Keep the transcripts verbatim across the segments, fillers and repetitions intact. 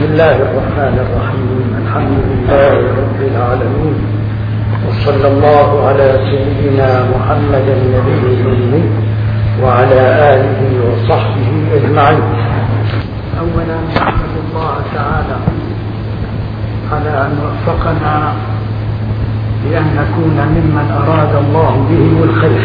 بسم الله الرحمن الرحيم. الحمد لله رب العالمين، وصلى الله على سيدنا محمد النبي الأمي وعلى آله وصحبه أجمعين. أولا نحمد الله تعالى على أن وفقنا بأن نكون ممن أراد الله به الخير،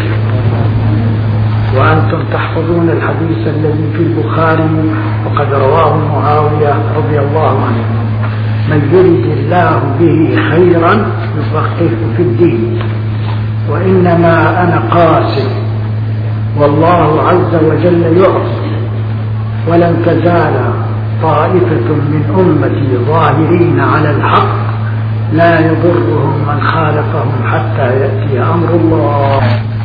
وأنتم تحفظون الحديث الذي في البخاري وقد رواه معاوية رضي الله عنه: من يرد الله به خيرا يفقهه في الدين، وإنما أنا قاسم والله عز وجل يعطي، ولن تزال طائفة من أمتي ظاهرين على الحق لا يضرهم من خالفهم حتى يأتي أمر الله.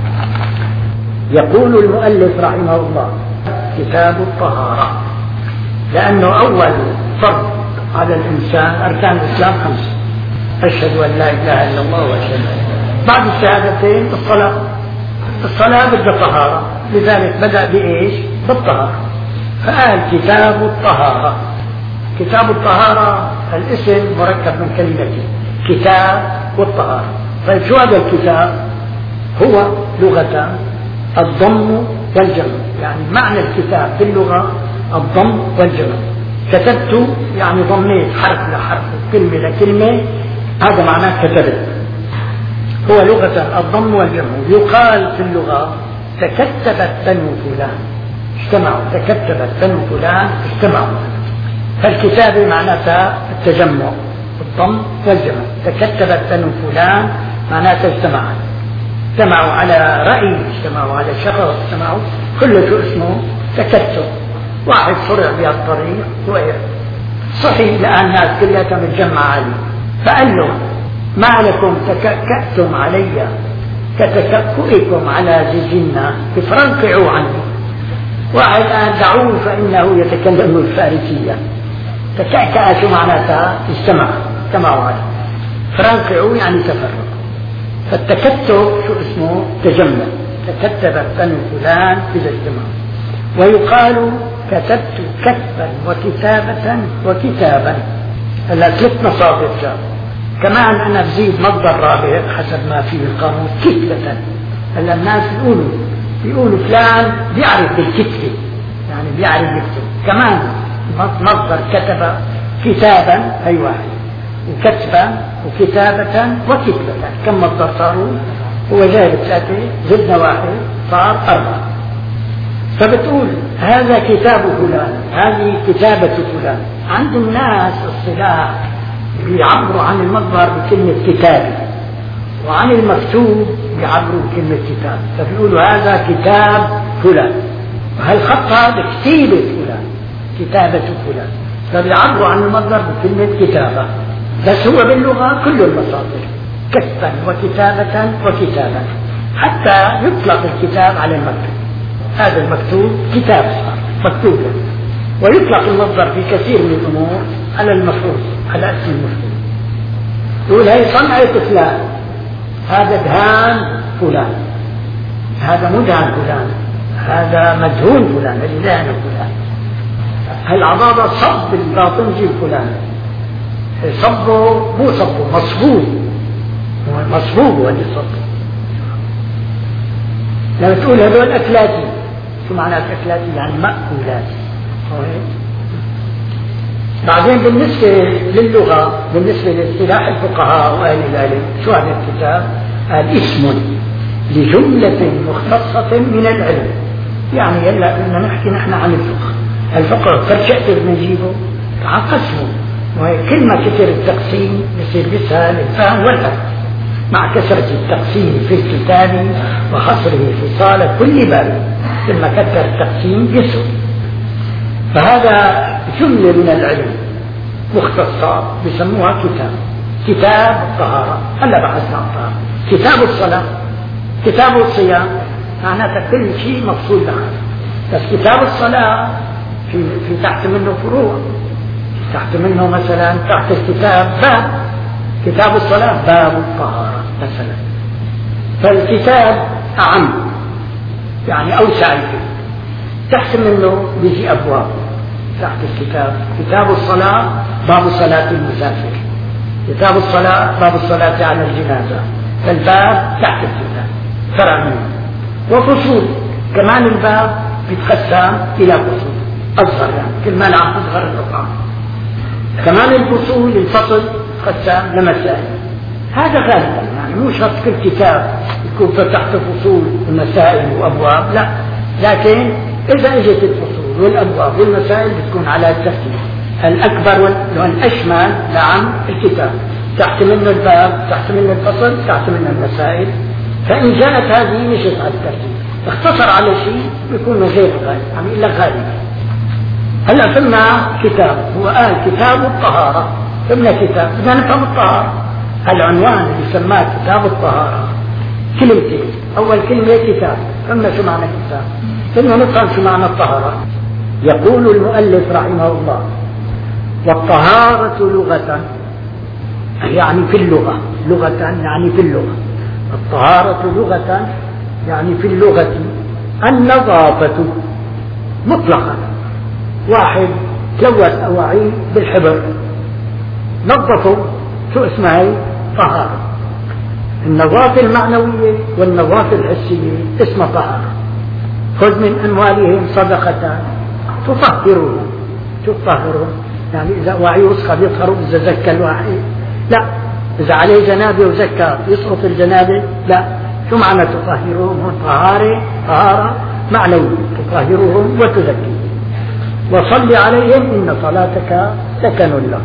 يقول المؤلف رحمه الله: كتاب الطهارة، لأنه أول فرض على الإنسان أركان الإسلام خمسة: أشهد أن لا إله إلا الله وأشهد أن بعد الشهادتين الصلاة. الصلاة بدها طهارة، لذلك بدأ بإيش؟ بالطهارة، فقال كتاب الطهارة. كتاب الطهارة الاسم مركب من كلمتين: كتاب والطهارة. طيب شو هذا الكتاب؟ هو لغة الضم والجمع، يعني معنى الكتاب باللغة الضم والجمع. كتبت يعني ضميت حرف لحرف، كلمة لكلمة، هذا معناه كتبت. هو لغة الضم والجمع. يقال في اللغة تكتبت بنو فلان، اجتمعوا. تكتبت بنو فلان اجتمعوا. فالكتابة معناتها التجمع، الضم والجمع. تكتبت بنو فلان معناتها اجتمعوا، اجتمعوا على رأي، اجتمعوا على شخص، اجتمعوا، كله شو اسمه؟ تكتب. واحد صرع بهالطريق وقع، صحيح لأن الناس كلها متجمعة عليه، فقال له: ما لكم تكأكأتم علي كتكأكئكم على زجنا، فترنقعوا عني. واحد قال: دعوه فإنه يتكلم الفارسية. تكأكأ شو معناتها؟ اجتمع، اجتمعوا عليه. فرنقعوا يعني تفرقوا. فالتكتب شو اسمه؟ تجمع. تكتبت بنو فلان إذا اجتمعوا. ويقال كتبت كتبا وكتابة وكتابا. هلا ثلاث مصادر جاء. كمان أنا بزيد مصدر رابع حسب ما فيه القانون: كتبة. هلا الناس بيقولوا بيقولوا فلان بيعرف بالكتبة، يعني بيعرف يكتب. كمان مصدر كتب كتابا أي واحد، وكتبا وكتابة وكتبة. كم مصدر صاروا؟ هو جايب ثلاثة، زدنا واحد صار أربعة. فبتقول هذا كتاب فلان، هذه كتابة فلان. عند الناس اصطلاح بيعبروا عن المصدر بكلمة كتاب، وعن المكتوب بيعبروا بكلمة كتاب. فبيقولوا هذا كتاب فلان، وهالخط هذا كتيبة فلان، كتابة فلان. فبيعبروا عن المصدر بكلمة كتابة. بس هو باللغة كل المصادر كتبا وكتابة وكتابا، حتى يطلق الكتاب على المكتوب. هذا المكتوب كتاب صار مكتوب له. ويطلق المصدر في كثير من الأمور على المفعول، على اسم المفعول. يقول هي صنعة فلان، هذا دهان فلان، هذا مدهن فلان، هذا مدهون فلان، اللي دهن فلان. هالعضاضة صب الباطنجي فلان، صبه مو صبه، مصبوب، مصبوب هو اللي صبه. لما تقول هذول أكلاتي، شو معنى أكلاتي؟ يعني مأكولاتي. بعدين بالنسبة للغة، بالنسبة لاصطلاح الفقهاء وأهل العلم، شو هذا الكتاب؟ قال: اسم لجملة مختصة من العلم. يعني يلا بدنا نحكي نحن عن الفقه. الفقه فرشأت بنجيبه عن قسمه، وهي كل ما كثر التقسيم يصير بيسهل الفهم والفهم. مع كثرة التقسيم في الكتاب وحصره في صالة كل باب، كل ما كثر التقسيم يسهل. فهذا جملة من العلم مختصة بسموها كتاب. كتاب الطهارة، هلا بحثنا عن الطهارة. كتاب الصلاة، كتاب الصيام، معناتها كل شيء مفصول له. بس كتاب الصلاة في, في تحت منه فروع، تحت منه مثلا تحت الكتاب باب، كتاب الصلاة باب الطهارة مثلا. فالكتاب أعم، يعني أوسع الكتاب، تحت منه بيجي أبواب. تحت الكتاب. كتاب الصلاة باب صلاة المسافر، كتاب الصلاة باب الصلاة على الجنازة، فالباب تحت الكتاب فرع منه. وفصول كمان الباب بيتقسم إلى فصول أصغر، يعني كل ما العام أصغر الرقم. كمان الفصول الفصل يتقسم لمسائل. هذا غالبا يعني مو شرط كل كتاب يكون فتحت فصول ومسائل وأبواب، لا، لكن إذا اجت الفصول والأبواب والمسائل بتكون على الترتيب الأكبر والأشمل لعام الكتاب، تحت منه الباب، تحت منه الفصل، تحت منه المسائل. فإن جاءت هذه مشت على الترتيب، اختصر على شيء بيكون غير غالب، عم يقول لك غالب. هلا ثم كتاب، هو قال كتاب الطهارة، ثم كتاب بدنا نفهم الطهارة. العنوان اللي سماه كتاب الطهارة كلمتين، أول كلمة كتاب، ثم شو معنى كتاب، ثم نفهم شو معنى الطهارة. يقول المؤلف رحمه الله: والطهارة لغة يعني في اللغة، لغة يعني في اللغة، الطهارة لغة يعني في اللغة النظافة مطلقا. واحد لوث أواعيه بالحبر نظفوا، شو اسمها هي؟ طهارة. النظافة المعنوية والنظافة الحسية اسمها طهارة. خذ من أموالهم صدقة تطهرهم، شو تطهرهم؟ يعني إذا وعي وسخة بيطهروا إذا زكى الواحد؟ لا. إذا عليه جنابة وزكى يسقط الجنابة؟ لا. شو معنى تطهرهم؟ هون طهارة، طهارة معنوية، تطهرهم وتزكيهم. وصل عليهم إن صلاتك سكن لهم.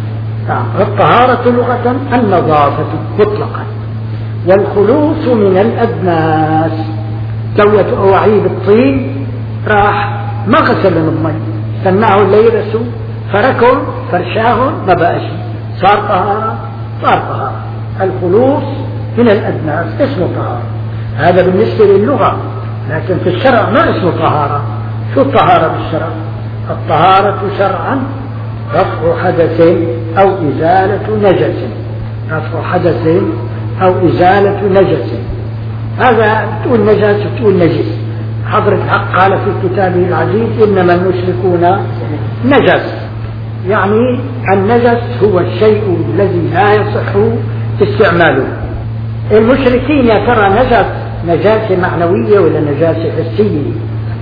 الطهارة لغة النظافة مطلقا، والخلوص من الأدناس. لوث أواعيه بالطين، راح ما غسلهم المي، سمعوا اللي يرسوا فركوا فرشاهم ما بقى شيء، صار طهارة، صار طهارة. الخلوص من الأدناس اسمه طهارة. هذا بالنسبة للغة، لكن في الشرع ما اسمه طهارة. شو الطهارة بالشرع؟ الطهارة شرعا رفع حدث أو إزالة نجس، رفع حدث أو إزالة نجس. هذا تقول نجس وتقول نجس. حضرة الحق قال في كتابه العزيز: إنما المشركون نجس، يعني النجس هو الشيء الذي لا يصح استعماله. المشركين يا ترى نجس نجاسة معنوية ولا نجاسة حسية؟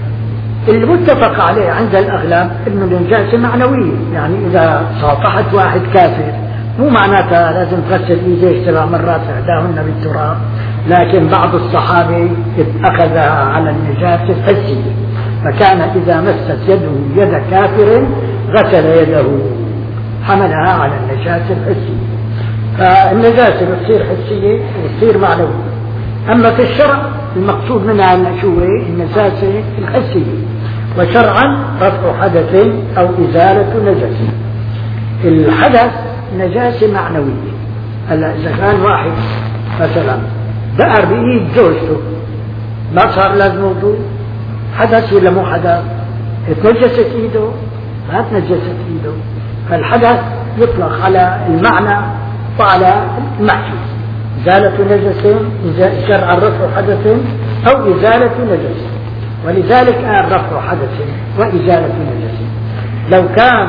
المتفق عليه عند الأغلب أنه النجاسة معنوية، يعني إذا صافحت واحد كافر مو معناتها لازم تغسل إيديه سبع مرات إحداهن بالتراب، لكن بعض الصحابة أخذها على النجاسة الحسية، فكان إذا مست يده يد كافر غسل يده، حملها على النجاسة الحسية. فالنجاسة بتصير حسية وتصير معنوية. أما في الشرع المقصود منها شو هي؟ النجاسة الحسية. وشرعا رفع حدث أو إزالة نجس. الحدث نجاسة معنوية. هلا إذا كان واحد مثلا دقر بإيد زوجته ما صار لازم وضوء؟ حدث ولا مو حدث؟ اتنجست إيده؟ ما تنجست إيده. فالحدث يطلق على المعنى وعلى المحكي. إزالة نجس شرعا رفع حدث أو إزالة نجس، ولذلك قال رفع حدث وإزالة نجس. لو كان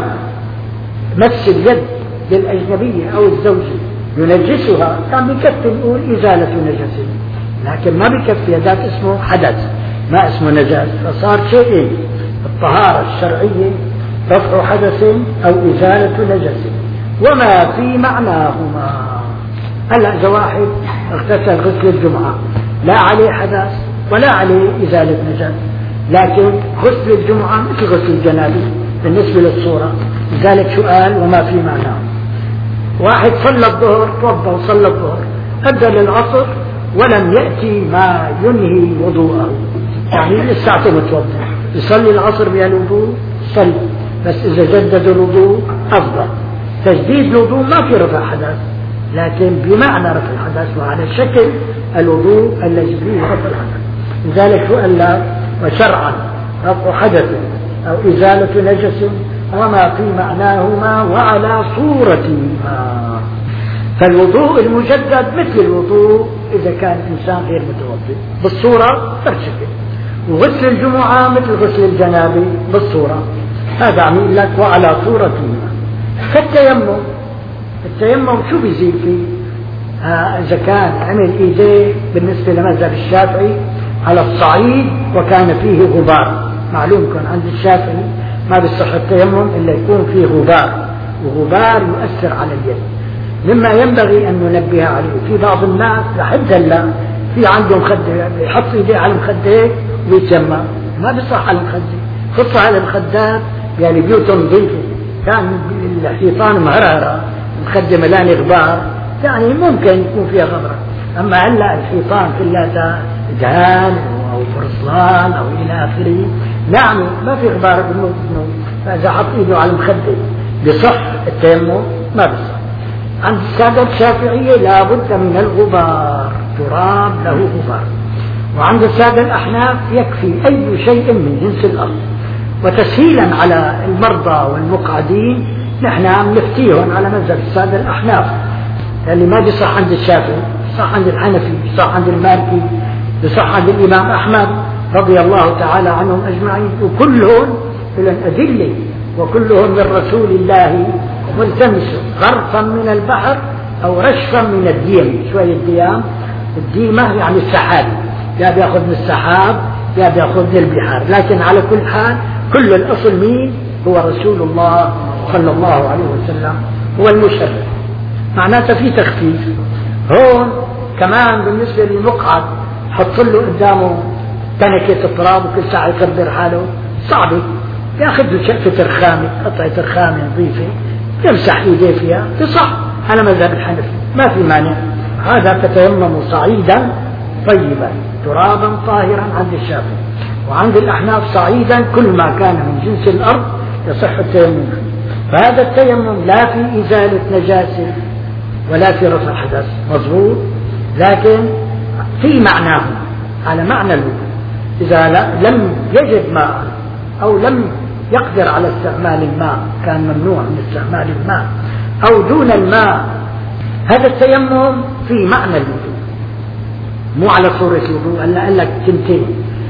مس اليد للأجنبية أو الزوجة ينجسها كان بكفي نقول إزالة نجس، لكن ما بكفي، ذات اسمه حدث ما اسمه نجاس. فصار شيئين: الطهارة الشرعية رفع حدث أو إزالة نجس وما في معناهما. هلا إذا واحد اغتسل غسل الجمعة لا عليه حدث ولا عليه إزالة نجاس، لكن غسل الجمعة مثل غسل الجنابة بالنسبة للصورة، لذلك سؤال وما في معناه. واحد صلى الظهر، توضى وصلى الظهر، أدى للعصر ولم يأتي ما ينهي وضوءه، يعني لساعته متوضى، يصلي العصر بها الوضوء صلي، بس إذا جدد الوضوء أفضل. تجديد الوضوء ما في رفع حدث، لكن بمعنى رفع الحدث وعلى شكل الوضوء الذي فيه رفع الحدث. لذلك سؤال وشرعا رفع حدث أو إزالة نجس وما في معناهما وعلى صورتهما. فالوضوء المجدد مثل الوضوء إذا كان الإنسان غير متوضئ بالصورة ترشكل، وغسل الجمعة مثل غسل الجنابة بالصورة. هذا عم يقول لك وعلى صورتهما كالتيمم. التيمم شو بيزيد فيه؟ آه إذا كان عمل إيديه بالنسبة لمذهب الشافعي على الصعيد وكان فيه غبار، معلوم كان عند الشافعي ما بيصح التيمم إلا يكون فيه غبار، وغبار يؤثر على اليد، مما ينبغي أن ننبه عليه. في بعض الناس لحد هلا في عندهم مخدة يحط إيديه على المخدة ويتيمم، ما بيصح على المخدة، خصوصا على المخدات يعني بيوتهم نظيفة، كان الحيطان مهرهرة المخدة ملانة غبار، يعني ممكن يكون فيها غبرة. أما هلا الحيطان كلها دهان أو فرصلان أو إلى آخره، نعم ما في غبار بالنوم، فإذا حط إيده على المخدة بصح التيمم ما بصح. عند السادة الشافعية لا بد من الغبار، تراب له غبار. وعند السادة الأحناف يكفي أي شيء من جنس الأرض. وتسهيلا على المرضى والمقعدين نحن عم نفتيهم على مذهب السادة الأحناف، اللي ما بيصح عند الشافعي بيصح عند الحنفي، بيصح عند المالكي، بيصح عند الإمام أحمد رضي الله تعالى عنهم أجمعين، وكلهم لهم أدلة وكلهم من رسول الله ملتمس غرفا من البحر أو رشفا من الديم. شوية ديام، الديمة يعني السحاب، يا بياخذ من السحاب يا بياخذ من البحار، لكن على كل حال كل الأصل مين؟ هو رسول الله صلى الله عليه وسلم هو المشرع. معناته في تخفيف هون كمان. بالنسبة للمقعد حط له قدامه تنكة التراب وكل ساعة يكبر حاله، صعبة، ياخذ له شقفة رخامة، قطعة رخامة نظيفة يمسح ايديه فيها تصح على مذهب الحنفي ما في مانع. هذا فتيمم صعيدا طيبا ترابا طاهرا عند الشافعي، وعند الأحناف صعيدا كل ما كان من جنس الأرض يصح التيمم. فهذا التيمم لا في إزالة نجاسة ولا في رفع حدث، مضبوط، لكن في معناه على معنى الوضوء. إذا لم يجد ماء أو لم يقدر على استعمال الماء كان ممنوع من استعمال الماء، أو دون الماء، هذا التيمم في معنى الوضوء مو على صورة الوضوء. هلا قال لك تنتين،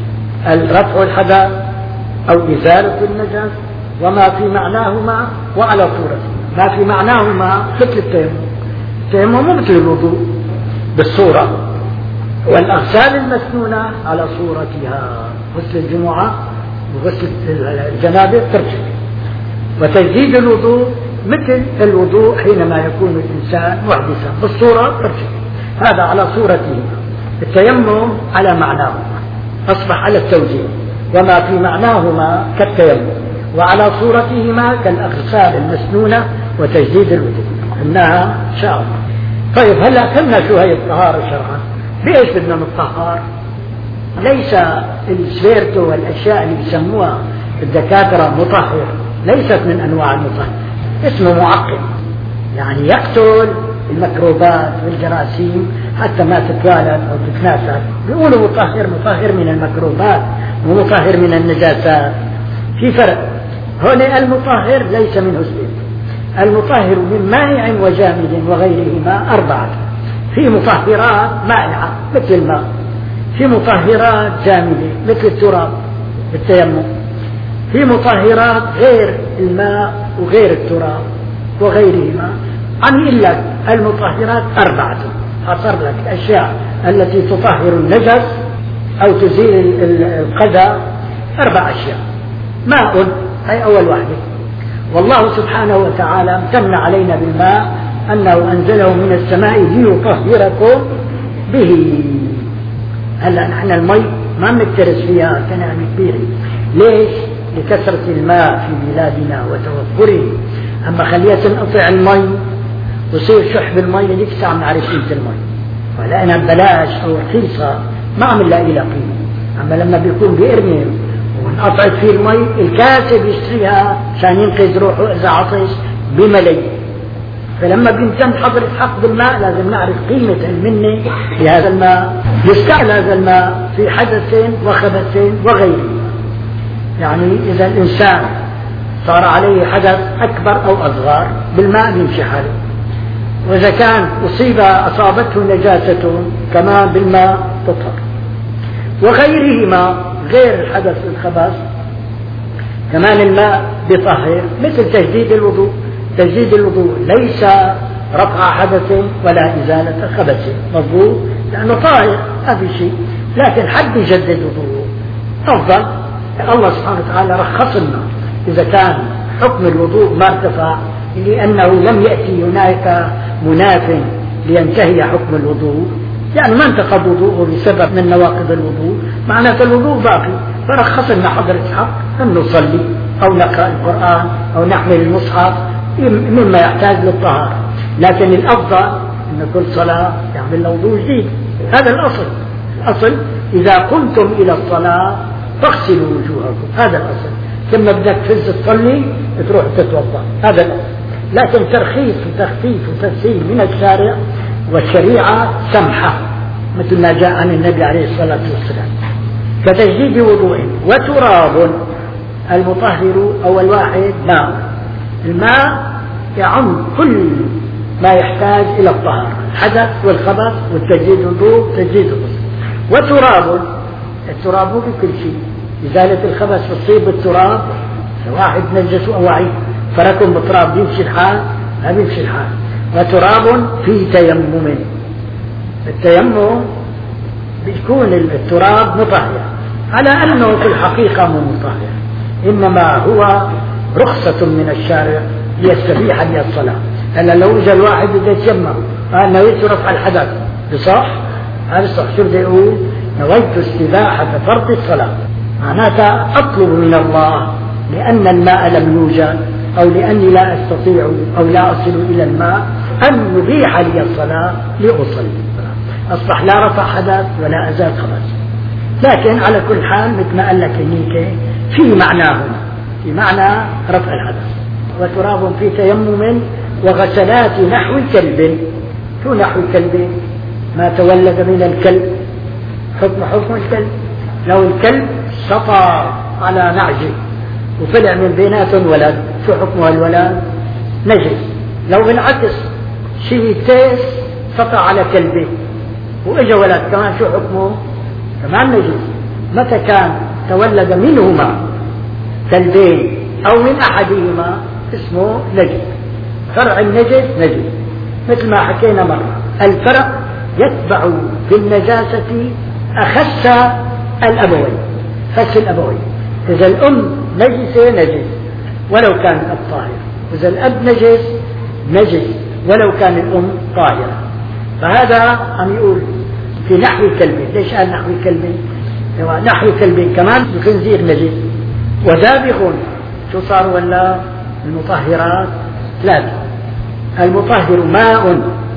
الرفع الحدث أو إزالة النجس وما في معناهما وعلى صورته. ما في معناهما مثل التيمم، التيمم مو مثل الوضوء بالصورة، والأغسال المسنونة على صورتها، غسل الجمعة وغسل الجنابة ترجع، وتجديد الوضوء مثل الوضوء حينما يكون الإنسان محدثا بالصورة ترجع. هذا على صورته، التيمم على معناه أصبح على التوجيه، وما في معناهما كالتيمم وعلى صورتهما كالأغسال المسنونة وتجديد الوضوء إنها إن شاء الله. طيب هلا فهمنا شو هي الطهارة شرعا. بإيش بدنا نتطهر؟ ليس السبيرتو والأشياء اللي بيسموها الدكاترة مطهر ليست من أنواع المطهر، اسمه معقم، يعني يقتل الميكروبات والجراثيم حتى ما تتوالد أو تتناسل. بيقولوا مطهر، مطهر من الميكروبات ومطهر من النجاسات، في فرق. هنا المطهر ليس منه سبيرتو، المطهر من مائع وجامد وغيرهما أربعة. في مطهرات مائعة مثل الماء، في مطهرات جامدة مثل التراب بالتيمم، في مطهرات غير الماء وغير التراب وغيرهما. عم يقول لك المطهرات أربعة، حصر لك الأشياء التي تطهر النجس أو تزيل القذى، أربع أشياء. ماء هي أول واحدة، والله سبحانه وتعالى امتن علينا بالماء أنه أنزله من السماء ليطهركم به. هلا نحن المي ما بنكترث فيها كنعمة كبيرة، ليش؟ لكثرة الماء في بلادنا وتوفره. أما خليها تنقطع المي ويصير شح بالمي ليك ساعة نعرف قيمة المي، ولأنها ببلاش أو رخيصة ما عم نلاقي لها قيمة. أما لما بيكون بإرمي وانقطعت فيه المي الكاسب يشتريها عشان ينقذ روحه إذا عطش بملايين. فلما بيمتن حضرة حق بالماء لازم نعرف قيمة المنة لهذا الماء. يستعمل هذا الماء في حدث وخبث وغيره، يعني إذا الإنسان صار عليه حدث أكبر أو أصغر بالماء بيمشي حاله، وإذا كان أصيب أصابته نجاسة كمان بالماء تطهر. وغيرهما غير الحدث والخبث كمان الماء بطهر مثل تجديد الوضوء. تجديد الوضوء ليس رفع حدث ولا إزالة خبث، مضبوط، لأنه طاهر ما في شيء، لكن حد يجدد وضوءه أفضل. الله سبحانه وتعالى رخص لنا إذا كان حكم الوضوء ما ارتفع، لأنه لم يأتي هناك مناف لينتهي حكم الوضوء، يعني ما انتقض وضوءه بسبب من نواقض الوضوء، معناته الوضوء باقي، فرخص لنا حضرة حق أن نصلي أو نقرأ القرآن أو نحمل المصحف مما يحتاج للطهارة. لكن الأفضل أن كل صلاة يعمل وضوء جديد. هذا الأصل. الأصل إذا قمتم إلى الصلاة فاغسلوا وجوهكم، هذا الأصل. ثم بدك تفز تصلي تروح تتوضأ، هذا الأصل. لكن ترخيص وتخفيف وتسهيل من الشارع والشريعة سمحة، مثل ما جاء عن النبي عليه الصلاة والسلام. كتجديد وضوء وتراب. المطهر أول واحد ماء. الماء يعم كل ما يحتاج إلى الطهارة، الحدث والخبث والتجديد الوضوء تجديد الغسل. وتراب، التراب مو بكل شيء، إزالة الخبث تصيب بالتراب، واحد نجس أواعي فركم بتراب بيمشي الحال، ما بيمشي الحال. وتراب في تيمم. التيمم بيكون التراب مطهر، على أنه في الحقيقة مو مطهر، إنما هو رخصة من الشارع ليستبيح لي الصلاة. هلا لو إجا الواحد بده يتيمم قال نويت رفع الحدث بصح، هذا صح. شو بده يقول؟ نويت استباحة فرض الصلاة، معناتها أطلب من الله لأن الماء لم يوجد أو لأني لا أستطيع أو لا أصل إلى الماء أن يبيح لي الصلاة لأصلي. أصبح لا رفع حدث ولا أزال خبث. لكن على كل حال مثل ما قال لك هنيك في معناه، في معنى رفع الحدث. وتراب في تيمم وغسلات نحو كلب. شو نحو كلب؟ ما تولد من الكلب حكم حكم الكلب. لو الكلب سطى على نعجه وطلع من بيناتهم ولد، شو حكمه الولد؟ نجس. لو بالعكس شيء تيس سطى على كلبه وإجا ولد كمان، شو حكمه؟ كمان نجس. متى كان تولد منهما كلبين أو من أحدهما اسمه نجس. فرع النجس نجس، مثل ما حكينا مرة. الفرع يتبع في النجاسة أخس الأبوين، خس الأبوين. إذا الأم نجسة نجس ولو كان الأب طاهر، إذا الأب نجس نجس ولو كان الأم طاهرة. فهذا عم يقول في نحو كلبه. ليش قال نحو كلبه؟ نحو كلبه كمان الخنزير نجس. ودابغ، شو صار ولا المطهرات ثلاثة. المطهر ماء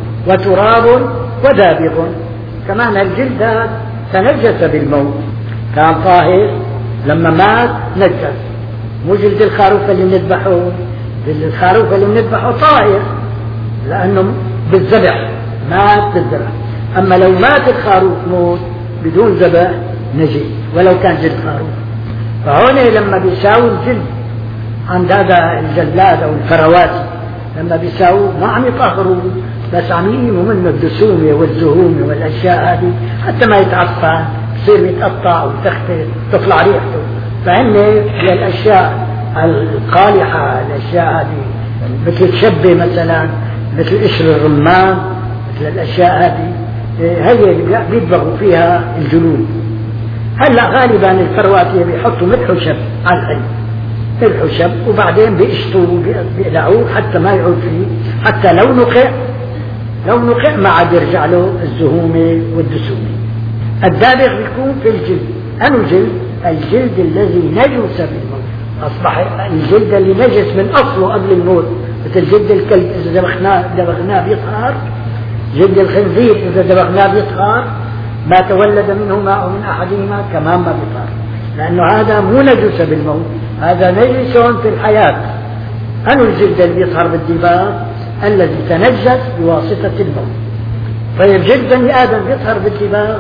وتراب ودابغ. كمان الجلد تنجس بالموت، كان طاهر لما مات نجس. مو جلد الخروف اللي بنذبحه، جلد الخروف اللي بنذبحه طاهر لأنه بالذبح مات بالذبح. أما لو مات الخروف موت بدون ذبح نجس ولو كان جلد خروف. فهون لما بيساوي الجلد عند هذا الجلاد أو الفرواتي، لما بيساووا ما عم يطهروا بس عم يقيموا منه الدسومة والزهومة والأشياء هذه حتى ما يتعفن، يصير يتقطع وتختل تطلع ريحته. فهن هي الأشياء القالحة، الأشياء هذه مثل الشبة مثلا، مثل قشر الرمان، مثل الأشياء هذه هي بيدبغوا فيها الجلود. هلا غالبا الفرواتي بيحطوا ملح وشب على الحلي، ملح وشب، وبعدين بيشطوا بيقلعوه حتى ما يعود فيه، حتى لو نقع لو نقع ما عاد يرجع له الزهومة والدسومة. الدابغ بيكون في الجلد. أنو جلد؟ الجلد الذي نجس بالموت. أصبح الجلد اللي نجس من أصله قبل الموت، مثل جلد الكلب إذا دبغناه دبغناه بيطهر، جلد الخنزير إذا دبغناه بيطهر، ما تولد منه ماء من أحدهما كمان ما بيطهر، لأنه هذا مو نجس بالموت، هذا نجس في الحياة. أنو الجلد اللي بيطهر بالدباغ؟ الذي تنجس بواسطة الموت. طيب جلد بني آدم بيطهر بالدباغ؟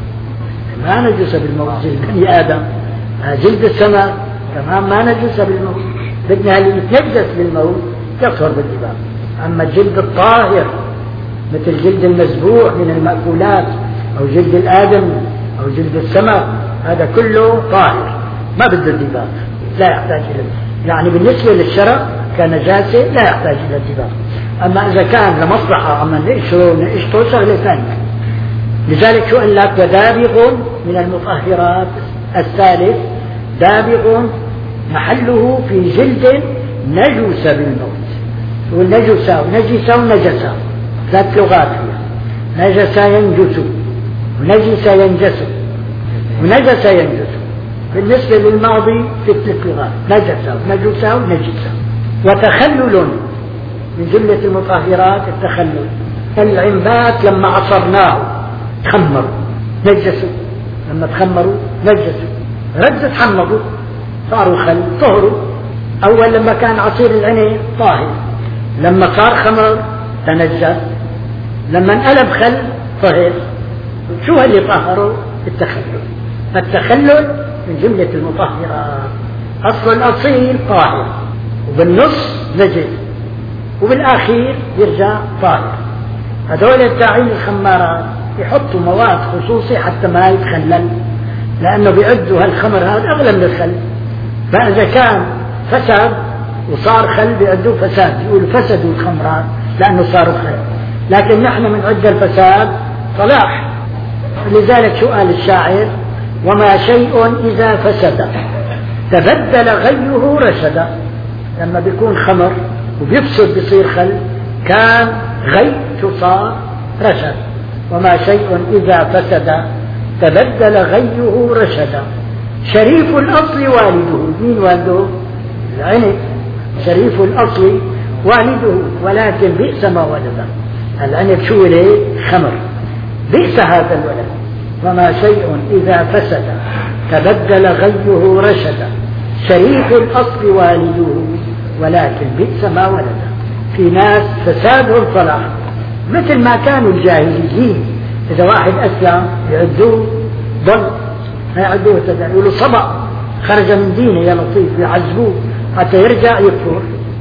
ما نجس بالموت جلد بني آدم. جلد السماء كمان ما نجس بالموت، بدنا اللي يتنجس بالموت يطهر بالدباغ. أما الجلد الطاهر مثل جلد المذبوح من المأكولات أو جلد الآدم أو جلد السمك، هذا كله طاهر ما بده الدباغ. لا يحتاج إلى، يعني بالنسبة للشرع كنجاسة لا يحتاج إلى اتباع. أما إذا كان لمصلحة عم نقشره نقشته شغلة ثانية. لذلك شو قال لك ودابغ من المطهرات الثالث دابغ محله في جلد نجس بالموت. والنجسة ونجسة ونجسة ثلاث لغات فيها، نجس ينجس ونجس ينجس ونجس ينجس. بالنسبة للماضي في ثلاث لغات، نجس ونجسة ونجسة. وتخلل من جملة المطهرات التخلل، العنبات لما عصرناه تخمروا نجسوا، لما تخمروا نجسوا، رد تحمضوا صاروا خل طهروا. أول لما كان عصير العنب طاهر، لما صار خمر تنجس، لما انقلب خل طهر. شو اللي طهروا؟ التخلل. فالتخلل من جملة المطهرات. أصل الأصيل طاهر وبالنص نجس وبالآخير يرجع طاهر. هذول التاعين الخمارات يحطوا مواد خصوصي حتى ما يتخلل، لأنه بيعدوا هالخمر هذا أغلى من الخل. فإذا كان فسد وصار خل بيعدوه فساد، يقولوا فسدوا الخمرات لأنه صاروا خل. لكن نحن من عد الفساد صلاح. لذلك شو قال الشاعر؟ وما شيء إذا فسد تبدل غيه رشدا. لما بيكون خمر وبيفسد بيصير خل، كان غي شو صار؟ رشد. وما شيء إذا فسد تبدل غيه رشدا. شريف الأصل والده. مين والده؟ العنب. شريف الأصل والده ولكن بئس ما ولد. العنب شو له؟ خمر. بئس هذا الولد. وما شيء إذا فسد تبدل غيه رشدا. شريف الأصل والده ولكن بئس ما ولد. في ناس فسادهم صلاح، مثل ما كانوا الجاهليين إذا واحد أسلم يعدوه ضل، ما يعدوه تدل، يقولوا صبأ خرج من دينه يا لطيف، يعذبوه حتى يرجع يكفر.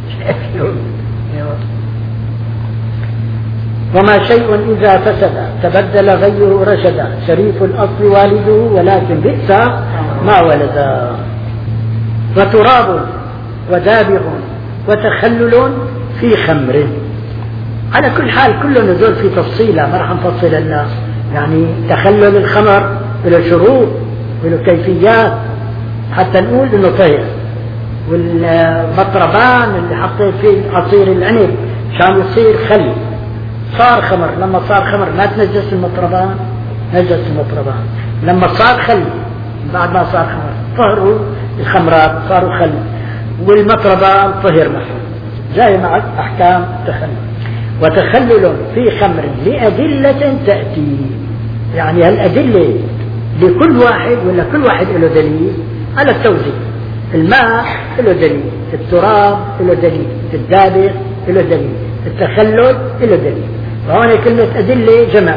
وما شيء إذا فسد تبدل غيه رشدا. شريف الأصل والده ولكن بئس ما ولد. وتراب ودابغ وتخلل في خمر. على كل حال كله نزول في تفصيله، ما راح نفصل لنا. يعني تخلل الخمر له شروط وله كيفيات حتى نقول انه طهر. والمطربان اللي حطيت فيه عصير العنب عشان يصير خل صار خمر، لما صار خمر ما تنجس المطربان، نجس المطربان. لما صار خل بعد ما صار خمر طهروا الخمرات صاروا خل، والمطربان طهر محل. زي مع أحكام التخلل. وتخلل في خمر لأدلة تأتي، يعني هالأدلة لكل واحد ولا كل واحد له دليل على التوزيع. الماء له دليل، التراب له دليل، الدابغ له دليل، التخلل له دليل. وهنا كلمة أدلة جمع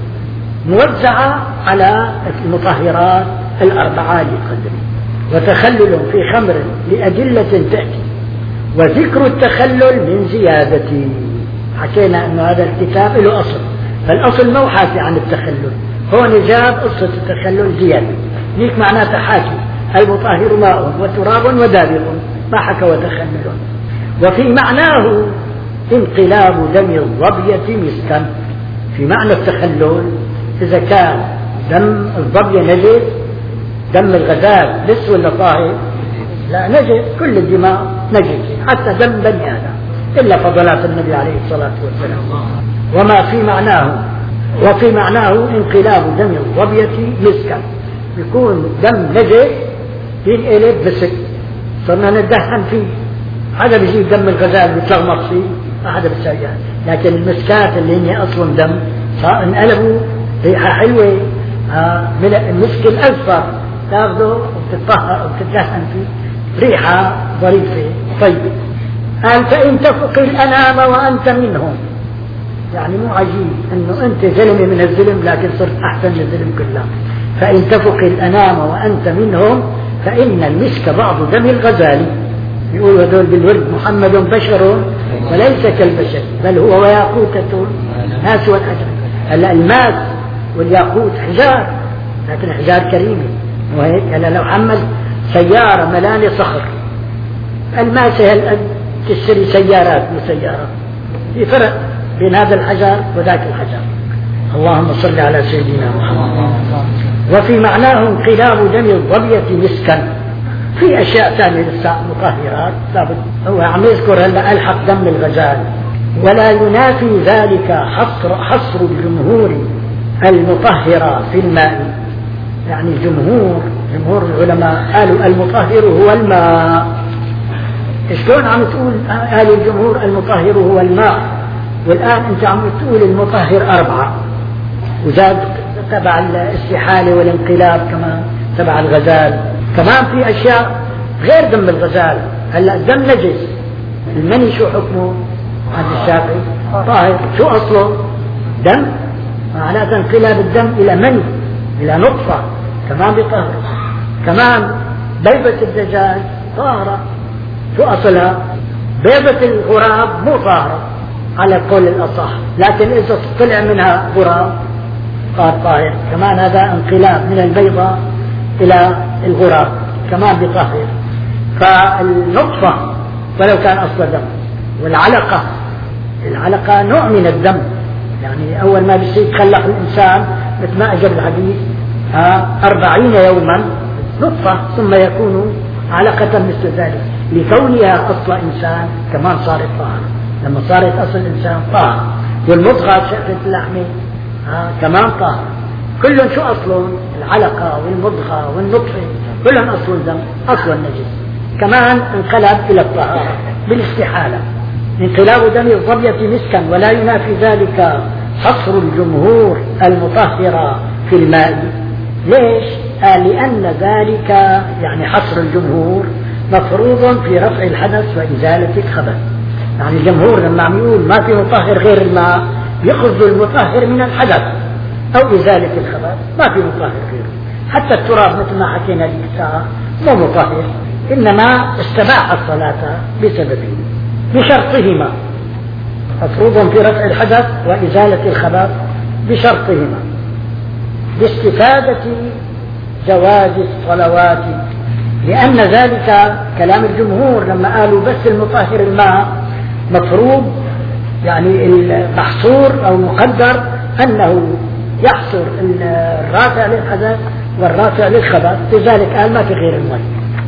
موزعة على المطهرات الأربعة للقدر. وتخلل في خمر لأدلة تأتي، وذكر التخلل من زيادة. حكينا أن هذا الكتاب له أصل، فالأصل ما هو حاكي عن التخلل، هون جاب قصة التخلل زيادة. هيك معناته حاكي المطهر ماء وتراب ودابغ، ما حكى وتخلل. وفي معناه انقلاب دم الظبية مسكا. في معنى التخلل إذا كان دم الظبية نجس، دم الغزال لسه ولا طاهر؟ لا نجس، كل الدماء نجس حتى دم بني آدم إلا فضلات النبي عليه الصلاة والسلام. وما في معناه وفي معناه انقلاب دم الظبية مسكا. يكون دم نجس ينقلب مسك، صرنا ندهن فيه. هذا بيجيب دم الغزال بيتلغمط فيه، ما حدا بيسويها. لكن المسكات اللي هي أصلا دم صار انقلبوا ريحة حلوة. آه من المسك الأزفر تاخذه وبتطهر وبتدهن فيه، ريحة ظريفة طيبة. قال فإن تفق الأنام وأنت منهم. يعني مو عجيب أنه أنت زلمة من الظلم لكن صرت أحسن من الظلم كلها. فإن تفق الأنام وأنت منهم فإن المسك بعض دم الغزال. يقولوا هذول بالورد محمد بشر وليس كالبشر بل هو وياقوتة ناس والحجر. هلا الماس والياقوت حجار، لكن حجار كريمة، وهيك هلا لو حمل سيارة ملانة صخر، الماء سهل تشتري سيارات وسيارات، في فرق بين هذا الحجر وذاك الحجر. اللهم صل على سيدنا محمد. وفي معناه انقلاب دم الظبية مسكا. في أشياء ثانية لسه مطهرات لابد، هو عم يذكر هلا ألحق دم الغزال. ولا ينافي ذلك حصر حصر الجمهور المطهرة في الماء، يعني الجمهور جمهور العلماء قالوا المطهر هو الماء. شلون عم تقول قالوا الجمهور المطهر هو الماء، والآن أنت عم تقول المطهر أربعة، وزاد تبع الاستحالة والانقلاب كمان تبع الغزال. كمان في أشياء غير دم الغزال. هلا الدم نجس، المني شو حكمه عند الشافعي؟ طاهر. شو أصله؟ دم، معناته انقلاب الدم إلى مني إلى نطفة كمان بطهر. كمان بيضة الدجاج طاهرة، شو أصلها؟ بيضة الغراب مو طاهرة على قول الأصح، لكن إذا طلع منها غراب صار طاهر. كمان هذا انقلاب من البيضة إلى الغراب كمان بطهر. فالنطفة ولو كان أصل دم، والعلقة العلقة نوع من الدم، يعني أول ما بيصير يتخلق الإنسان مثل ما أجى بالحديث أربعين يوما نطفة ثم يكون علقة مثل ذلك، لكونها أصل إنسان كمان صارت طاهرة. لما صارت أصل الإنسان طاهر. والمضغة شقة اللحمة كمان طاهر. كلهم شو أصلهم؟ العلقة والمضغة والنطفة كلهم أصل دم، أصل النجس. كمان انقلب إلى الطهارة بالاستحالة. انقلاب دم الظبية مسكا. ولا ينافي ذلك حصر الجمهور المطهرة في الماء. ليش؟ آه لأن ذلك يعني حصر الجمهور مفروض في رفع الحدث وإزالة الخبث. يعني الجمهور لما عم يقول ما في مطهر غير الماء يخرج المطهر من الحدث أو إزالة الخبث، ما في مطهر غيره. حتى التراب مثل ما حكينا لك ساعة مو مطهر، إنما استباح الصلاة بسببه بشرطهما، مفروض في رفع الحدث وإزالة الخبث بشرطهما، باستفادة جواز الصلوات. لأن ذلك كلام الجمهور لما قالوا بس المطهر الماء مفروض، يعني المحصور أو مقدر أنه يحصر الرافع للحدث والرافع للخبث، لذلك قال ما في غير الماء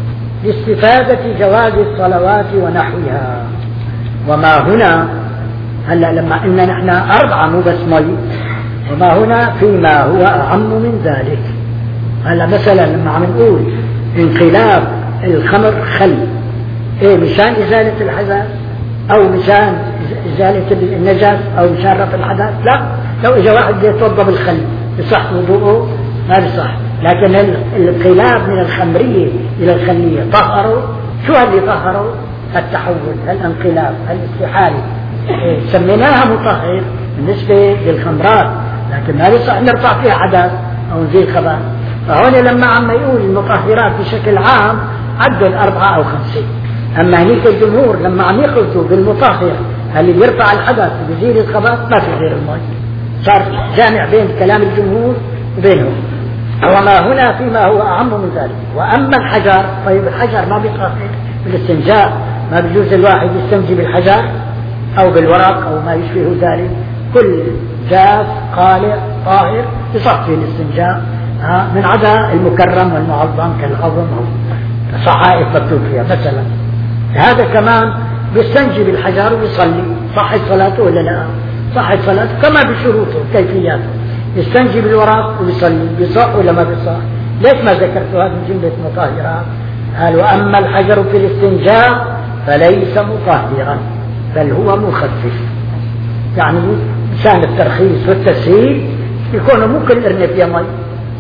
لاستفادة جواز الصلوات ونحوها. وما هنا هلا لما إن نحن أربعة مو بس مي، وما هنا فيما هو أعم من ذلك. هلا مثلا لما عم نقول انقلاب الخمر خل، إيه مشان إزالة الحدث أو مشان إزالة النجس أو مشان رفع الحدث؟ لا، لو إجا واحد يتوضأ بالخل يصح وضوءه؟ ما بيصح. لكن الانقلاب من الخمرية إلى الخلية طهروا. شو اللي طهروا؟ التحول، الانقلاب، الاستحالة. إيه سميناها مطهر بالنسبة للخمرات، لكن ما بيصح نرفع فيها حدث أو نزيل خبث. فهون لما عم يقول المطهرات بشكل عام عدوا الأربعة أو خمسة. أما هنيك الجمهور لما عم يخلطوا بالمطهر اللي بيرفع الحدث وبيزيل الخبث ما في غير الماء. صار جامع بين كلام الجمهور وبينهم. وما هنا فيما هو أعم من ذلك. وأما الحجر، طيب الحجر ما بيطهر بالاستنجاء، ما بيجوز الواحد يستنجي بالحجر أو بالورق أو ما يشبه ذلك. كل جاف قالع طاهر يصح فيه الاستنجاء، من عدا المكرم والمعظم كالعظم أو صحائف مكتوب فيها مثلا. هذا كمان بيستنجي بالحجر ويصلي، صحت صلاته ولا لا؟ صحت صلاته كما بشروطه كيفياته. يستنجي بالورق ويصلي، بيصح ولا ما بيصح؟ ليش ما ذكرت هذه من جملة مطهرات؟ قال وأما الحجر في الاستنجاء فليس مطهرا بل هو مخفف. يعني مشان الترخيص والتسهيل يكون مو كل إرنب يا مي.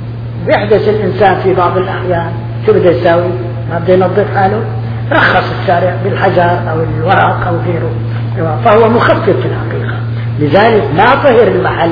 بيحدث الإنسان في بعض الأحيان شو بده يساوي؟ ما بده ينظف حاله؟ رخص الشارع بالحجر أو الورق أو غيره، فهو مخفف في الحقيقة. لذلك ما طهر المحل،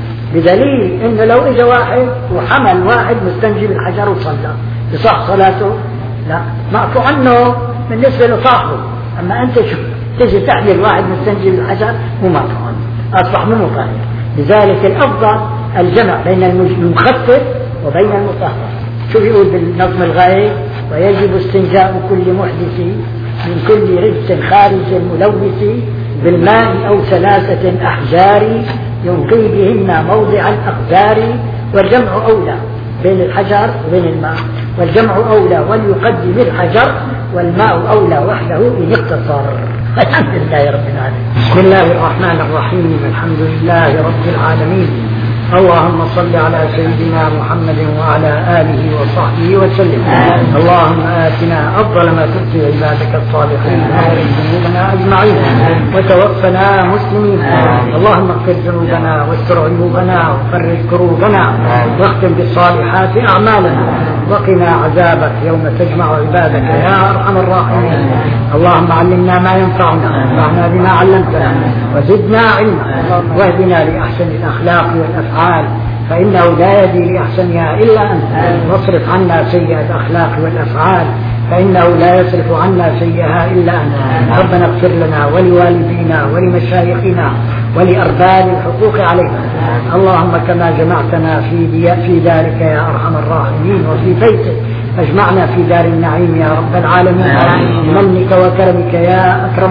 بدليل إنه لو إجا واحد وحمل واحد مستنجي بالحجر وصلى يصح صلاته؟ لا، معفو عنه بالنسبة لصاحبه. أما أنت شو تجي تحمل واحد مستنجي بالحجر مو معفو عنه، أصبح مو مطهر. لذلك الأفضل الجمع بين المخفف وبين المطهر. شو بيقول بالنظم الغاية؟ ويجب استنجاء كل محدث من كل رجس خارج ملوث بالماء أو ثلاثة أحجار ينقي بهن موضع الأقدار. والجمع أولى بين الحجر وبين الماء، والجمع أولى وليقدم الحجر، والماء أولى وحده إن اقتصر. الحمد لله رب العالمين. بسم الله الرحمن الرحيم. الحمد لله رب العالمين. اللهم صل على سيدنا محمد وعلى آله وصحبه وسلم. اللهم آتنا أفضل ما تؤتي عبادك الصالحين واغفر ذنوبنا أجمعين وتوفنا مسلمين. اللهم اغفر ذنوبنا واستر عيوبنا وفرج كروبنا واختم بالصالحات أعمالنا وقنا عذابك يوم تجمع عبادك يا أرحم الراحمين. اللهم علمنا ما ينفعنا وانفعنا بما علمتنا وزدنا علما واهدنا لأحسن الأخلاق والأفعال فإنه لا يهدي لأحسنها إلا أنت. واصرف عنا سيئة الأخلاق والأفعال فإنه لا يصرف عنا سيئها إلا أنت. ربنا اغفر لنا ولوالدينا ولمشايخنا ولأرباب الحقوق علينا. اللهم كما جمعتنا في في دارك يا أرحم الراحمين وفي بيتك فاجمعنا في دار النعيم يا رب العالمين بمنك وكرمك يا أكرم